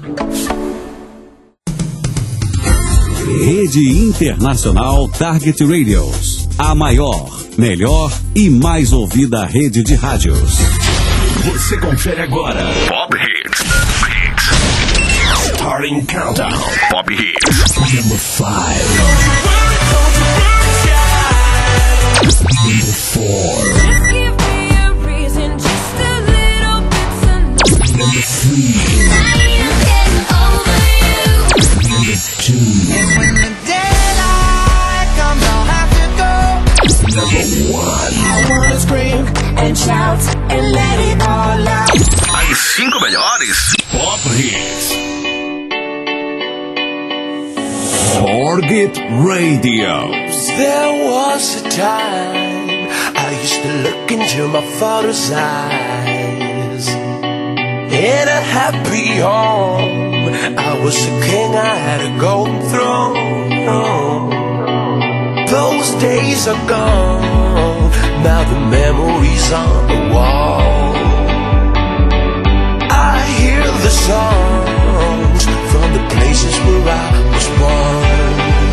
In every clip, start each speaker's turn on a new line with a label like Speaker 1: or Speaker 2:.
Speaker 1: Rede Internacional Target Radios. A maior, melhor e mais ouvida rede de rádios.
Speaker 2: Você confere agora. Pop Hits. Starting Countdown. Pop Hits. Number 5. Number 4. Number 3. Number 2. And when the daylight comes, I'll have to go. Number 1. I wanna scream and shout and let it all out. As 5 melhores Pop Hits. Target Radios.
Speaker 3: There was a time I used to look into my father's eyes. In a happy home, I was a king, I had a golden throne. Those days are gone, now the memories on the wall. I hear the songs from the places where I was born.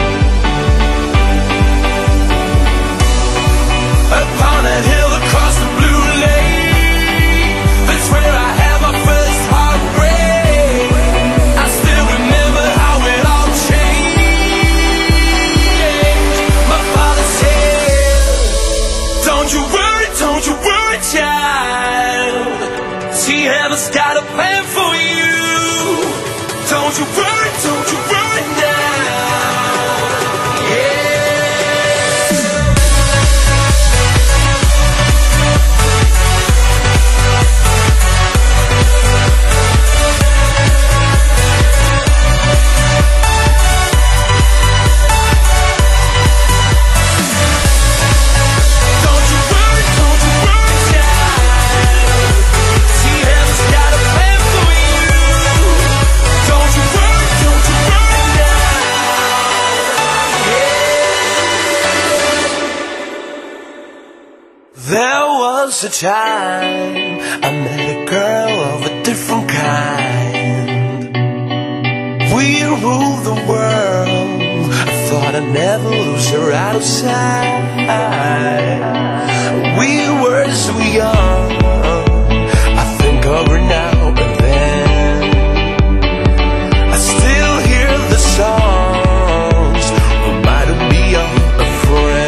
Speaker 3: Upon that hill across the blue lake, that's where I had my first heartbreak. I still remember how it all changed. My father said, don't you worry, child. See, heaven's got a plan for you. Don't you worry now. Yeah. There was a time I met a girl of a different kind. We ruled the world. I thought I'd never lose her out of sight. We were so young. I think of her now and then. I still hear the songs, reminding me of a friend.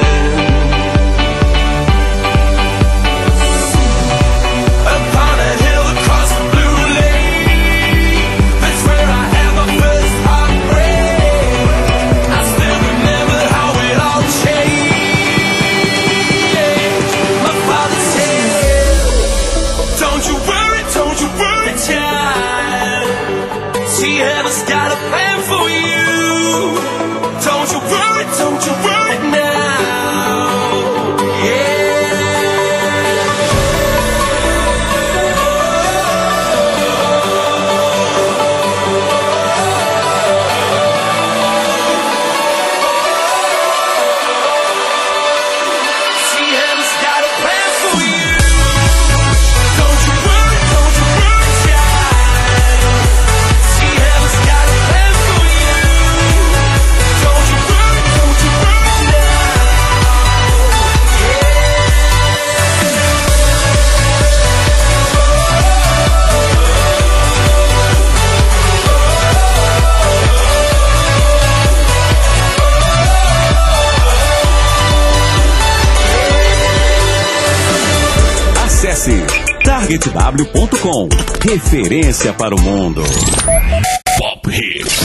Speaker 1: targetw.com, referência para o mundo.
Speaker 2: Pop Hits.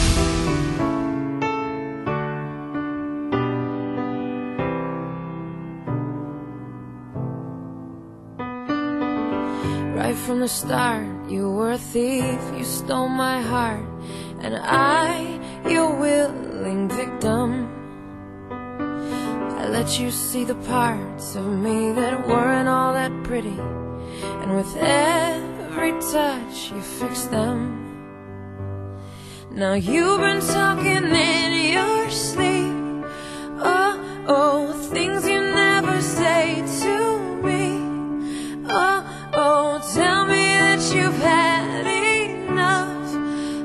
Speaker 4: Right from the start, you were a thief, you stole my heart, and I, your willing victim. I let you see the parts of me that weren't all that pretty, and with every touch you fixed them. Now you've been talking in your sleep, oh, oh, things you never say to me. Oh, oh, tell me that you've had enough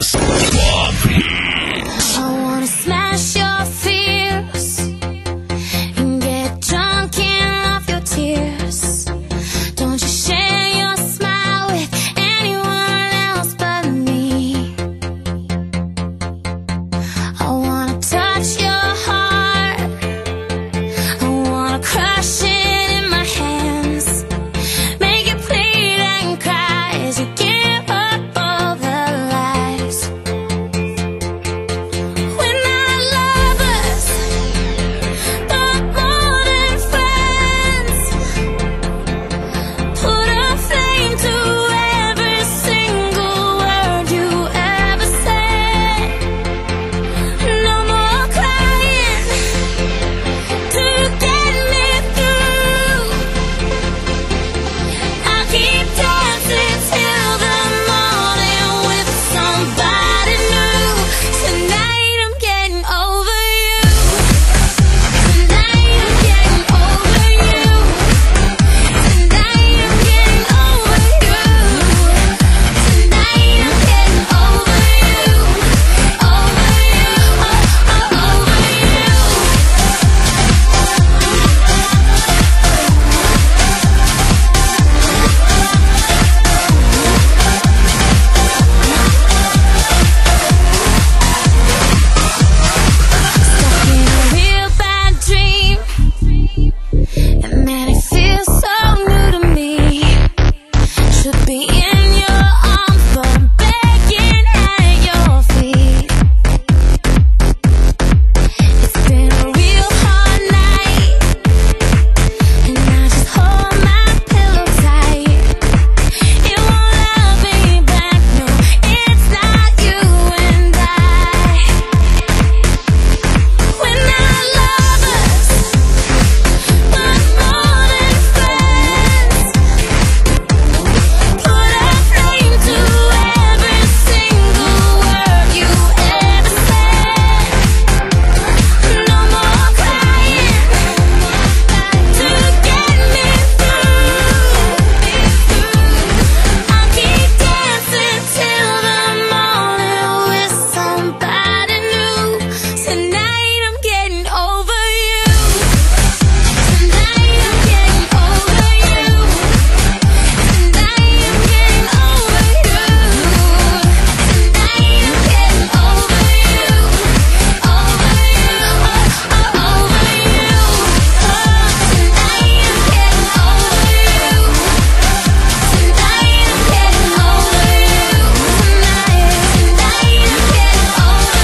Speaker 5: Hits. Pop Hits.
Speaker 6: I wanna smash your fears and get drunk and off your tears. Don't you share your smile with anyone else but me. I wanna touch your heart, I wanna crush it in my hands, make it bleed and cry as you give up all the lies. We're not lovers, but more than friends. Put a flame to every single word you ever said. No more crying to get me through. I'll keep dancing till the morning with somebody new. Tonight I'm getting over you. Tonight I'm getting over you. Tonight I'm getting over you. Tonight I'm getting over you. Over you. Over you. Stuck in a real bad dream, and man, it feels so new to me. Should be in your arms, but I'm begging at your feet. It's been a real hard night, and I just hold my pillow tight. It won't love me back, no, it's not you and I. We're not lovers, but more than friends. Put a flame to every single word you ever said. No more crying to get me through. I'll keep dancing till the morning with somebody new. Tonight I'm getting over you. Tonight I'm getting over you. Tonight I'm getting over you. Tonight I'm getting over you. Over you. Over you. Tonight I'm getting over you. Tonight I'm getting over you. Tonight I'm getting over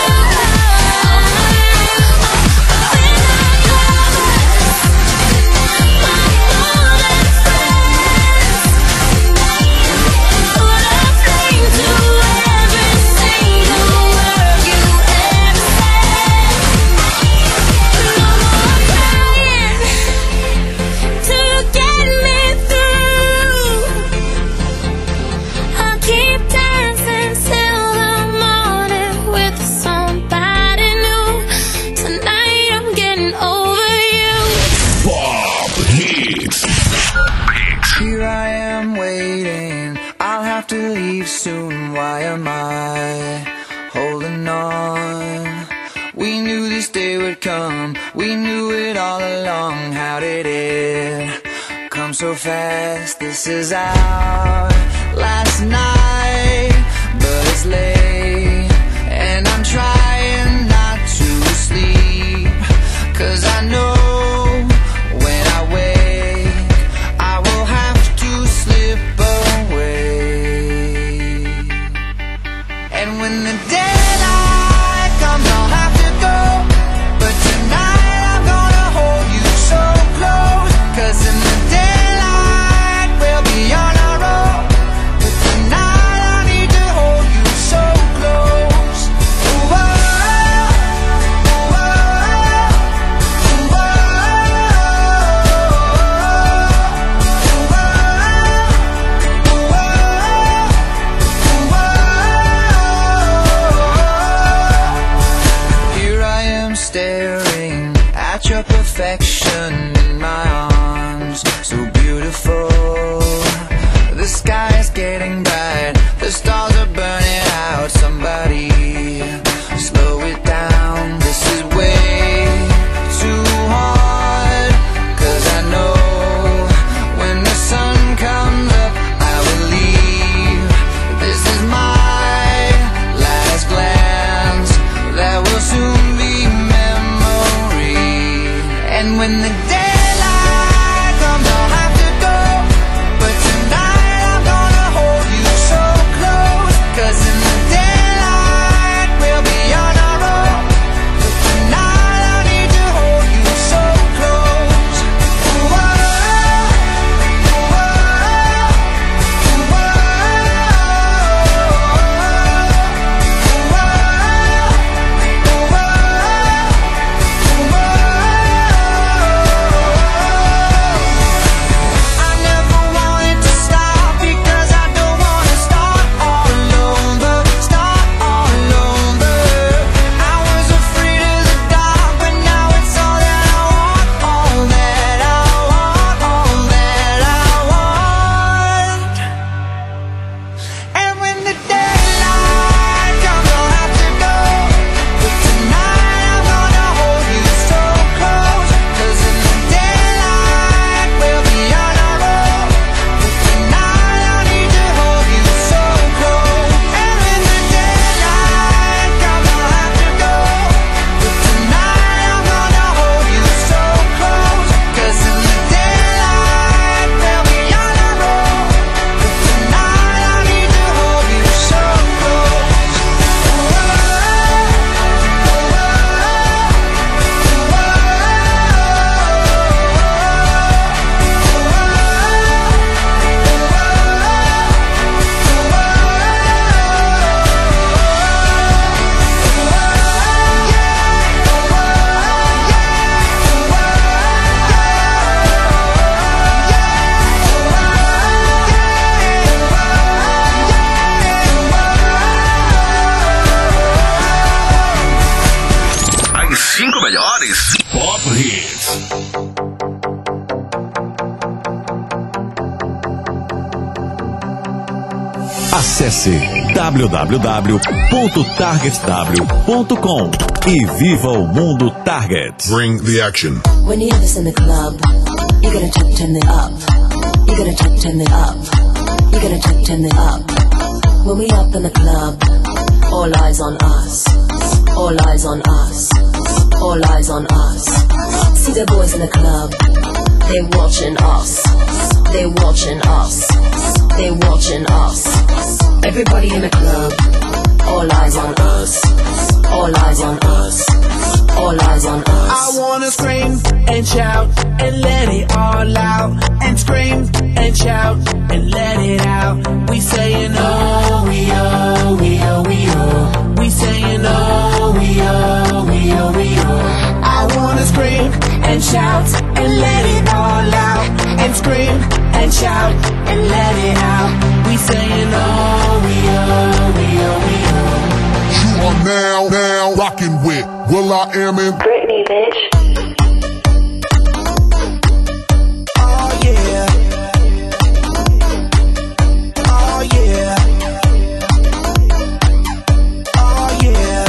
Speaker 6: I'll keep dancing till the morning with somebody new. Tonight I'm getting over you.
Speaker 5: Pop Hits.
Speaker 7: Here I am waiting, I'll have to leave soon. Why am I holding on? We knew this day would come, we knew it all along. How did it come so fast? This is our last night, but it's late, and I'm trying not to sleep, 'cause I know when I wake I will have to slip away. And when the daylight comes I'll have to go, but tonight I'm gonna hold you so close, 'cause in the daylight we'll be on our own, but tonight I need to hold you so close. Ooh, oh, ooh, oh, ooh, oh, ooh, oh. Here I am staring at your perfection in my arms, so beautiful. The sky's getting bright, the stars are burning out. Some
Speaker 5: melhores. Pop Hits.
Speaker 1: Acesse www.targetw.com e viva o mundo Target.
Speaker 5: Bring the action.
Speaker 8: When you have this in the club, you gotta turn it up. You gotta turn it up. You gotta turn it up. When we up in the club, all eyes on us. All eyes on us. All eyes on us. See the boys in the club, they watching us. They watching us. They watching us. Everybody in the club, all eyes on us. All eyes on us. All eyes on us.
Speaker 3: I wanna scream and shout and let it all out. And scream and shout and let it out. We saying oh, we oh, we oh, we oh. We saying oh, we oh, we oh, we oh. I wanna scream and shout and let it all out. And scream and shout and let it out. We saying oh, we oh, we oh, we oh.
Speaker 5: You are now rocking with will.i.am and
Speaker 8: Britney, bitch.
Speaker 3: Oh yeah. Oh yeah. Oh yeah.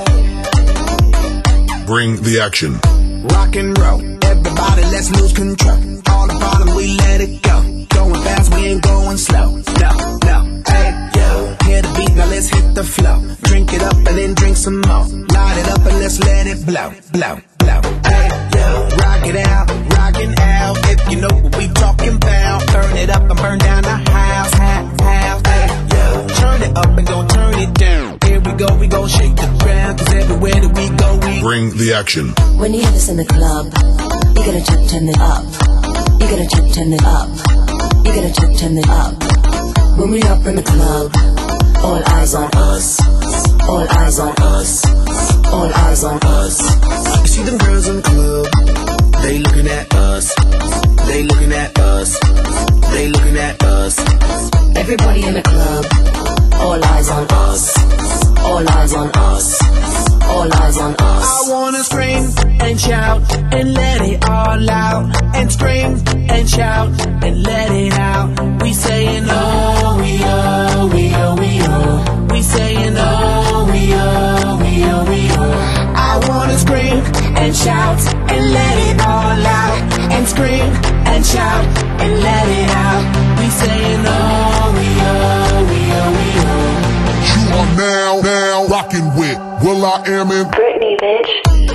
Speaker 5: bring the action.
Speaker 3: Rock and roll, everybody let's lose control. All the bottom we let it go. Going fast, we ain't going slow. No, hey yo, hear the beat, now let's hit the flow. Drink it up and then drink some more. Light it up and let's let it blow. Hey yo, rockin' out. If you know what we talking about, burn it up and burn down the house. Hey yo, turn it up and gon' turn it down. Here we go shake the ground. 'Cause everywhere that we go, we
Speaker 5: bring the action.
Speaker 8: When you hear this in the club, you gotta turn it up. You gotta turn it up. You gotta turn it up. When we up in the club, all eyes on us. All eyes on us. All eyes on us.
Speaker 3: You see them girls in the club, they looking at us. They looking at us. They looking at us.
Speaker 8: Everybody in the club, all eyes on us. All eyes on us. All eyes on us.
Speaker 3: I wanna scream and shout and let it all out. And scream and shout and let it out. We saying oh, we oh, we oh, we oh. We saying oh, we oh, we oh, we oh. I wanna scream and shout and let it all out. And scream and shout and let it out. We saying oh, we oh, we oh, we oh.
Speaker 5: You are now rocking with will.i.am and
Speaker 8: Britney, bitch.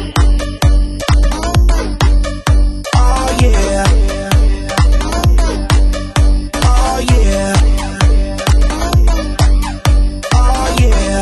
Speaker 3: Oh yeah. Oh yeah. Oh yeah.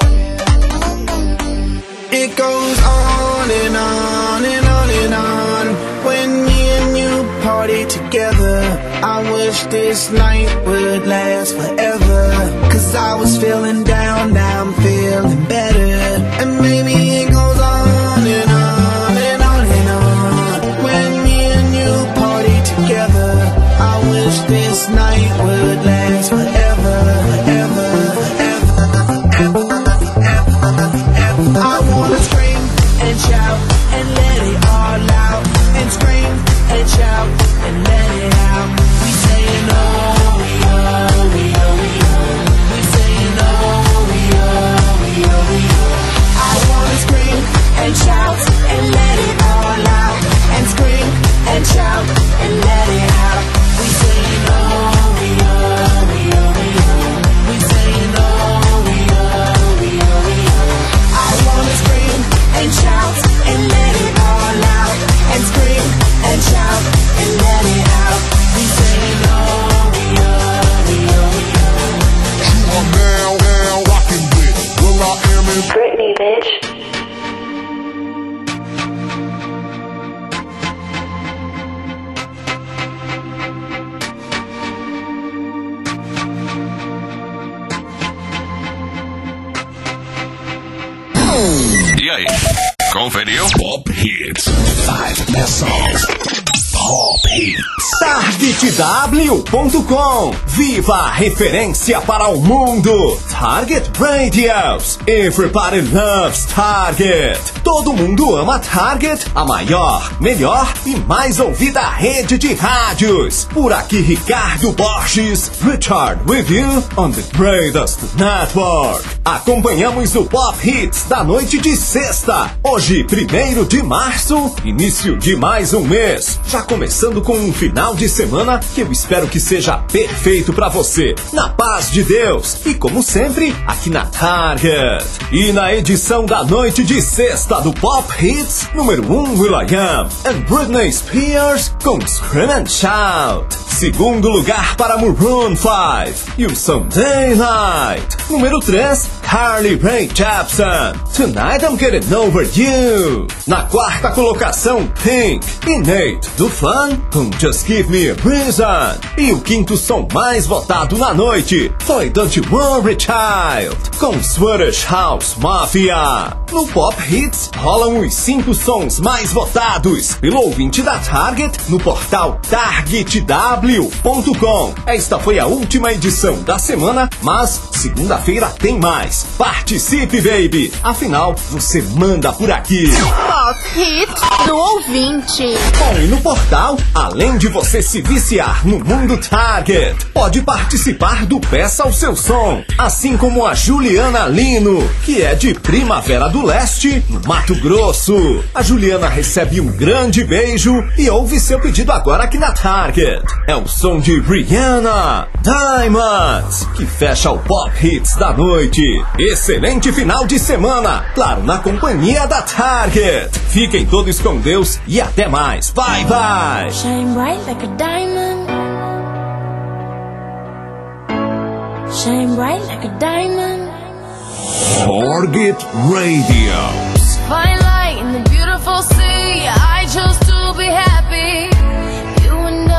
Speaker 3: It goes on and on and on and on. When me and you party together, I wish this night would last forever. 'Cause I was feeling down, now I'm feeling better. And maybe it goes on and on and on and on. When me and you party together, I wish this night would last forever, forever, forever, forever, forever. I wanna scream and shout and let it all out. And scream and shout and let it out. We saying oh, we oh, we oh, we oh. We saying oh, we oh, we oh, we oh. I wanna scream and shout and let it all out. And scream and shout and let it out. We saying oh, we oh, we oh, we oh. We saying oh, we oh, we oh, we oh. I wanna scream and shout and let it all out. And scream and shout and let it out. We saying oh, we oh, we oh, we oh.
Speaker 5: You are now rocking with will.i.am and
Speaker 8: Britney, bitch.
Speaker 5: E aí, conferiu? Pop Hits. 5 best songs.
Speaker 9: TargetW.com. Viva a referência para o mundo. Target Radios. Everybody loves Target. Todo mundo ama Target, a maior, melhor e mais ouvida rede de rádios. Por aqui, Ricardo Borges. Richard with you on the greatest network. Acompanhamos o Pop Hits da noite de sexta. Hoje, 1º de março, início de mais um mês. Já começando com um final de semana que eu espero que seja perfeito pra você. Na paz de Deus. E como sempre, aqui na Target. E na edição da noite de sexta do Pop Hits, número 1, will.i.am and Britney Spears com Scream and Shout. Segundo lugar para Maroon 5 e o Sunday Night. Número 3, Carly Rae Jepsen, Tonight I'm Getting Over You. Na quarta colocação, Pink e Nate do Fun com Just Give Me a Reason. E o quinto som mais votado na noite foi Don't You Worry Child com Swedish House Mafia. No Pop Hits rolam os 5 sons mais votados pelo ouvinte da Target no portal TargetW.com. Esta foi a última edição da semana, mas segunda-feira tem mais. Participe, baby! Afinal, você manda por aqui.
Speaker 10: Pop Hits do ouvinte.
Speaker 9: Bom, e no portal, além de você se viciar no mundo Target, pode participar do Peça o Seu Som, assim como a Juliana Lino, que é de Primavera do Leste, no Mato Grosso. A Juliana recebe um grande beijo e ouve seu pedido agora aqui na Target. É o som de Rihanna, Diamonds, que fecha o Pop Hits da noite. Excelente final de semana, claro, na companhia da Target. Fiquem todos com Deus e até mais. Bye, bye.
Speaker 6: Shine bright like a diamond. Shine bright like a diamond.
Speaker 1: Target Radio.
Speaker 4: Fine light in the beautiful sea. I chose to be happy. You and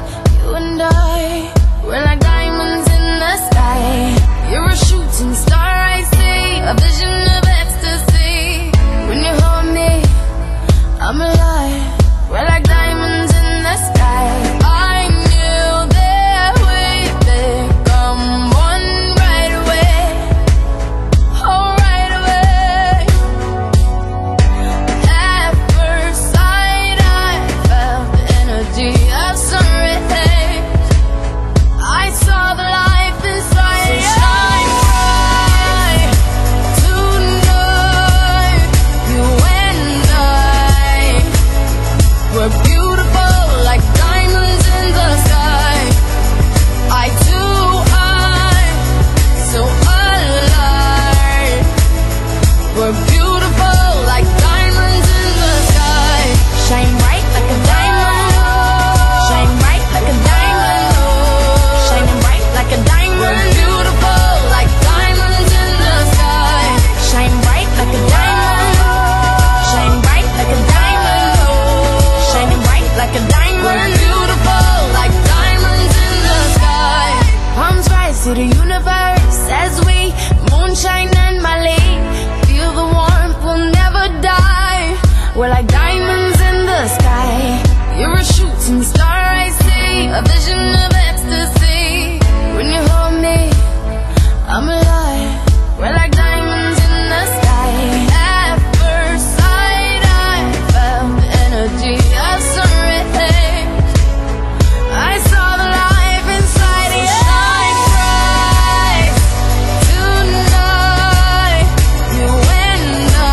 Speaker 4: I, we're like diamonds in the sky. You're a shooting star, I see, a vision of ecstasy. When you hold me, I'm alive. We're like diamonds in the sky. I knew that we'd become one right away. Oh, right away. At first sight, I felt the energy of sun rays. I saw the life inside you. Shine bright tonight. You and I, we're beautiful like diamonds in the sky. I too, I'm so alive. We're beautiful like diamonds in the sky. Shine bright like a diamond. Shine bright like a diamond. Shining bright like a diamond. We're beautiful like diamonds in the sky. Shine bright like a diamond. Shine bright like a diamond. Shining bright like a diamond. We're beautiful like diamonds in the sky. Palms rise to the universe as we moonshine and Mali. Feel the warmth, we'll never die. We're like diamonds in the sky. You're a shooting star, I see, a vision of ecstasy. When you hold me, I'm alive. We're like diamonds in the sky. At first sight, I felt the energy of sun rays. I saw the life inside you. Shine bright tonight. You and I,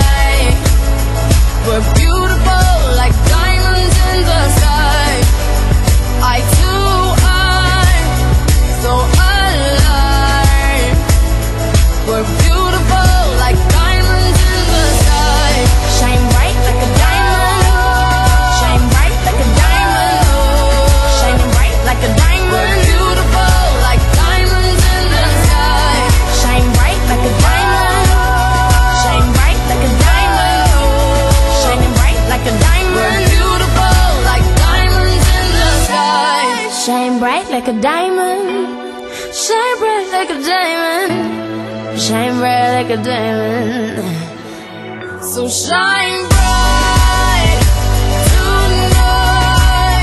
Speaker 4: we're beautiful like diamonds in the sky. I too, I'm so alive. We're beautiful like diamonds in the sky. Shine bright like a diamond. Shine bright like a diamond. Shining bright like a diamond. We're beautiful like diamonds in the sky. Shine bright like a diamond. Shine bright like a diamond. Shining bright like a diamond. We're beautiful like diamonds in the sky. Shine bright like a diamond. Shine bright like a diamond. Shine bright like a diamond. So shine bright tonight.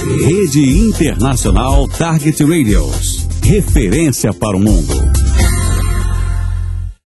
Speaker 1: Rede Internacional Target Radios. Referência para o mundo.